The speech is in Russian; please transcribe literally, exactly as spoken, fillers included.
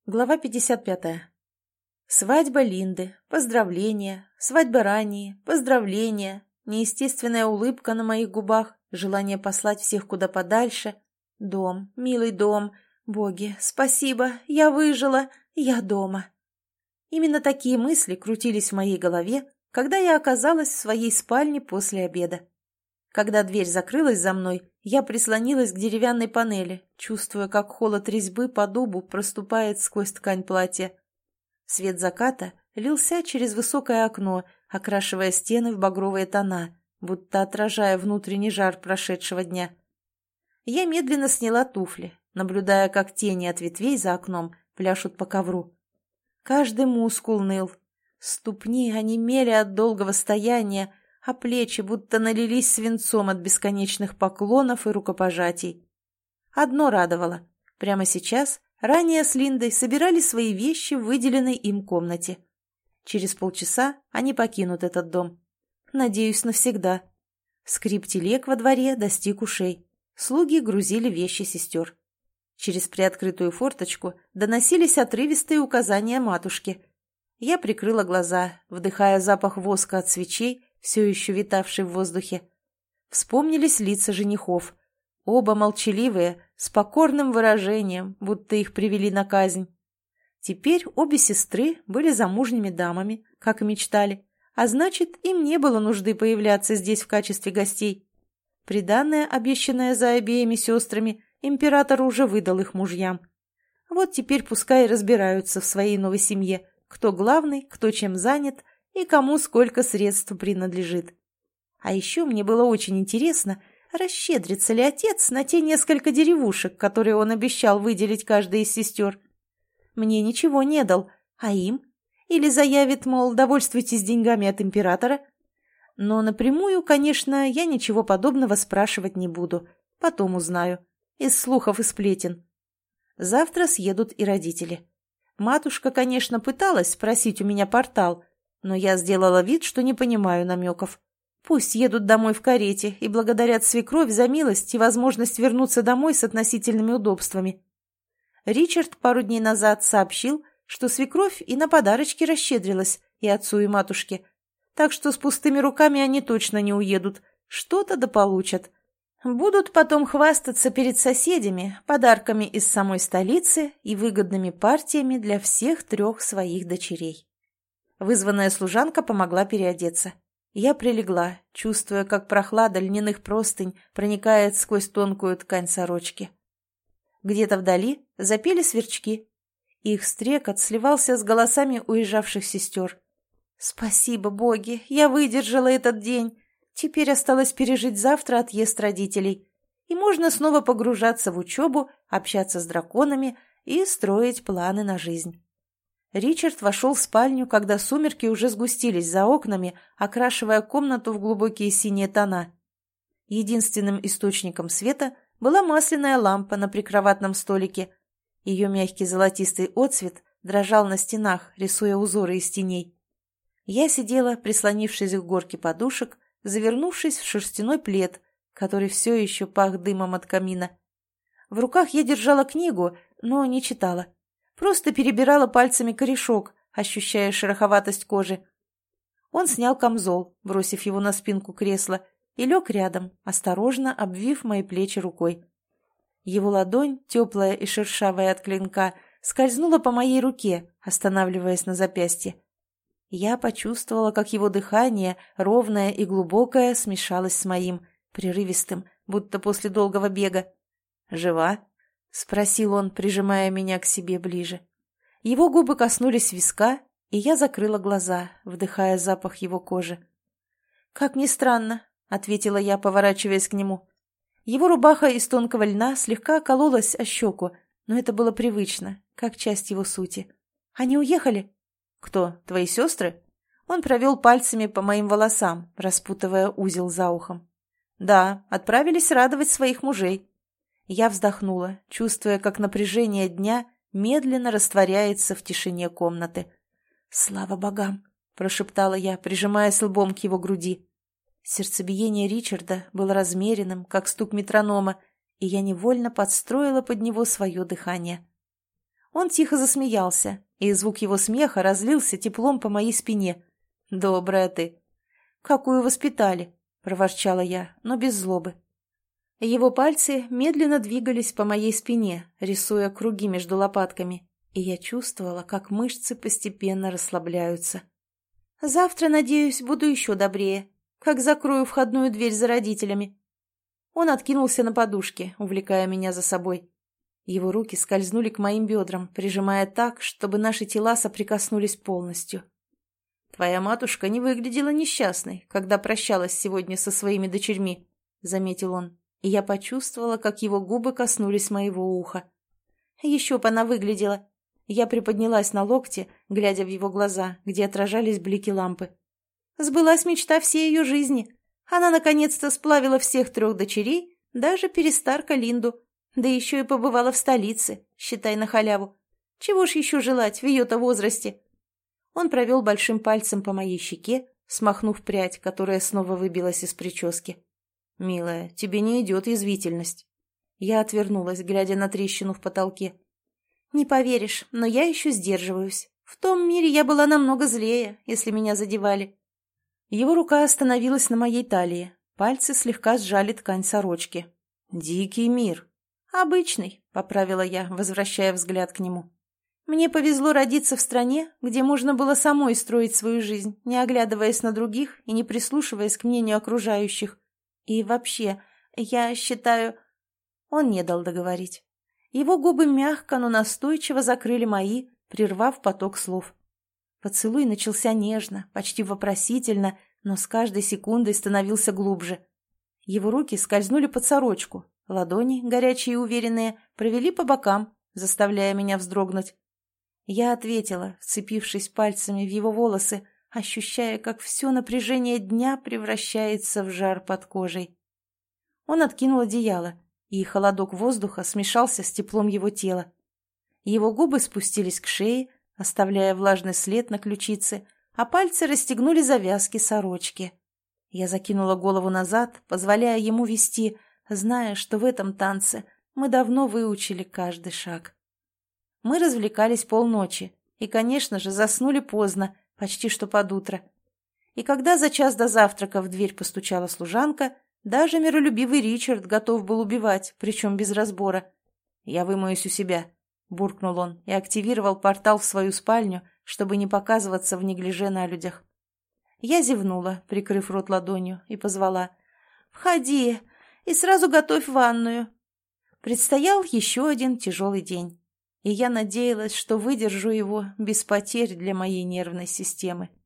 Глава пятьдесят пятая. Свадьба Линды, поздравления, свадьба ранее, поздравления, неестественная улыбка на моих губах, желание послать всех куда подальше. Дом, милый дом, боги, спасибо, я выжила, я дома. Именно такие мысли крутились в моей голове, когда я оказалась в своей спальне после обеда. Когда дверь закрылась за мной, я прислонилась к деревянной панели, чувствуя, как холод резьбы по дубу проступает сквозь ткань платья. Свет заката лился через высокое окно, окрашивая стены в багровые тона, будто отражая внутренний жар прошедшего дня. Я медленно сняла туфли, наблюдая, как тени от ветвей за окном пляшут по ковру. Каждый мускул ныл. Ступни онемели от долгого стояния, а плечи будто налились свинцом от бесконечных поклонов и рукопожатий. Одно радовало. Прямо сейчас ранее с Линдой собирали свои вещи в выделенной им комнате. Через полчаса они покинут этот дом. Надеюсь, навсегда. Скрип телег во дворе достиг ушей. Слуги грузили вещи сестер. Через приоткрытую форточку доносились отрывистые указания матушки. Я прикрыла глаза, вдыхая запах воска от свечей, все еще витавший в воздухе. Вспомнились лица женихов. Оба молчаливые, с покорным выражением, будто их привели на казнь. Теперь обе сестры были замужними дамами, как и мечтали, а значит, им не было нужды появляться здесь в качестве гостей. Приданное, обещанное за обеими сестрами, император уже выдал их мужьям. Вот теперь пускай разбираются в своей новой семье, кто главный, кто чем занят и кому сколько средств принадлежит. А еще мне было очень интересно, расщедрится ли отец на те несколько деревушек, которые он обещал выделить каждой из сестер. Мне ничего не дал, а им? Или заявит, мол, довольствуйтесь деньгами от императора? Но напрямую, конечно, я ничего подобного спрашивать не буду, потом узнаю, из слухов и сплетен. Завтра съедут и родители. Матушка, конечно, пыталась спросить у меня портал, но я сделала вид, что не понимаю намеков. Пусть едут домой в карете и благодарят свекровь за милость и возможность вернуться домой с относительными удобствами. Ричард пару дней назад сообщил, что свекровь и на подарочки расщедрилась и отцу, и матушке. Так что с пустыми руками они точно не уедут, что-то да получат. Будут потом хвастаться перед соседями подарками из самой столицы и выгодными партиями для всех трех своих дочерей. Вызванная служанка помогла переодеться. Я прилегла, чувствуя, как прохлада льняных простынь проникает сквозь тонкую ткань сорочки. Где-то вдали запели сверчки. Их стрекот сливался с голосами уезжавших сестер. «Спасибо, боги, я выдержала этот день. Теперь осталось пережить завтра отъезд родителей. И можно снова погружаться в учебу, общаться с драконами и строить планы на жизнь». Ричард вошел в спальню, когда сумерки уже сгустились за окнами, окрашивая комнату в глубокие синие тона. Единственным источником света была масляная лампа на прикроватном столике. Ее мягкий золотистый отсвет дрожал на стенах, рисуя узоры из теней. Я сидела, прислонившись к горке подушек, завернувшись в шерстяной плед, который все еще пах дымом от камина. В руках я держала книгу, но не читала. Просто перебирала пальцами корешок, ощущая шероховатость кожи. Он снял камзол, бросив его на спинку кресла, и лег рядом, осторожно обвив мои плечи рукой. Его ладонь, теплая и шершавая от клинка, скользнула по моей руке, останавливаясь на запястье. Я почувствовала, как его дыхание, ровное и глубокое, смешалось с моим, прерывистым, будто после долгого бега. «Жива?» — спросил он, прижимая меня к себе ближе. Его губы коснулись виска, и я закрыла глаза, вдыхая запах его кожи. «Как ни странно», — ответила я, поворачиваясь к нему. Его рубаха из тонкого льна слегка кололась о щеку, но это было привычно, как часть его сути. «Они уехали?» «Кто, твои сестры?» Он провел пальцами по моим волосам, распутывая узел за ухом. «Да, отправились радовать своих мужей». Я вздохнула, чувствуя, как напряжение дня медленно растворяется в тишине комнаты. «Слава богам!» — прошептала я, прижимаясь лбом к его груди. Сердцебиение Ричарда было размеренным, как стук метронома, и я невольно подстроила под него свое дыхание. Он тихо засмеялся, и звук его смеха разлился теплом по моей спине. «Добрая ты!» «Какую воспитали!» – проворчала я, но без злобы. Его пальцы медленно двигались по моей спине, рисуя круги между лопатками, и я чувствовала, как мышцы постепенно расслабляются. «Завтра, надеюсь, буду еще добрее, как закрою входную дверь за родителями». Он откинулся на подушке, увлекая меня за собой. Его руки скользнули к моим бедрам, прижимая так, чтобы наши тела соприкоснулись полностью. «Твоя матушка не выглядела несчастной, когда прощалась сегодня со своими дочерьми», — заметил он, и я почувствовала, как его губы коснулись моего уха. «Еще бы она выглядела». Я приподнялась на локте, глядя в его глаза, где отражались блики лампы. Сбылась мечта всей ее жизни. Она наконец-то сплавила всех трех дочерей, даже перестарка Линду. Да еще и побывала в столице, считай, на халяву. Чего ж еще желать в ее-то возрасте?» Он провел большим пальцем по моей щеке, смахнув прядь, которая снова выбилась из прически. «Милая, тебе не идет язвительность». Я отвернулась, глядя на трещину в потолке. «Не поверишь, но я еще сдерживаюсь. В том мире я была намного злее, если меня задевали». Его рука остановилась на моей талии, пальцы слегка сжали ткань сорочки. «Дикий мир». «Обычный», — поправила я, возвращая взгляд к нему. «Мне повезло родиться в стране, где можно было самой строить свою жизнь, не оглядываясь на других и не прислушиваясь к мнению окружающих. И вообще, я считаю...» Он не дал договорить. Его губы мягко, но настойчиво закрыли мои, прервав поток слов. Поцелуй начался нежно, почти вопросительно, но с каждой секундой становился глубже. Его руки скользнули под сорочку. Ладони, горячие и уверенные, провели по бокам, заставляя меня вздрогнуть. Я ответила, вцепившись пальцами в его волосы, ощущая, как все напряжение дня превращается в жар под кожей. Он откинул одеяло, и холодок воздуха смешался с теплом его тела. Его губы спустились к шее, оставляя влажный след на ключице, а пальцы расстегнули завязки сорочки. Я закинула голову назад, позволяя ему вести, зная, что в этом танце мы давно выучили каждый шаг. Мы развлекались полночи и, конечно же, заснули поздно, почти что под утро. И когда за час до завтрака в дверь постучала служанка, даже миролюбивый Ричард готов был убивать, причем без разбора. «Я вымоюсь у себя», — буркнул он и активировал портал в свою спальню, чтобы не показываться в неглиже на людях. Я зевнула, прикрыв рот ладонью, и позвала: «Входи и сразу готовь ванную». Предстоял еще один тяжелый день, и я надеялась, что выдержу его без потерь для моей нервной системы.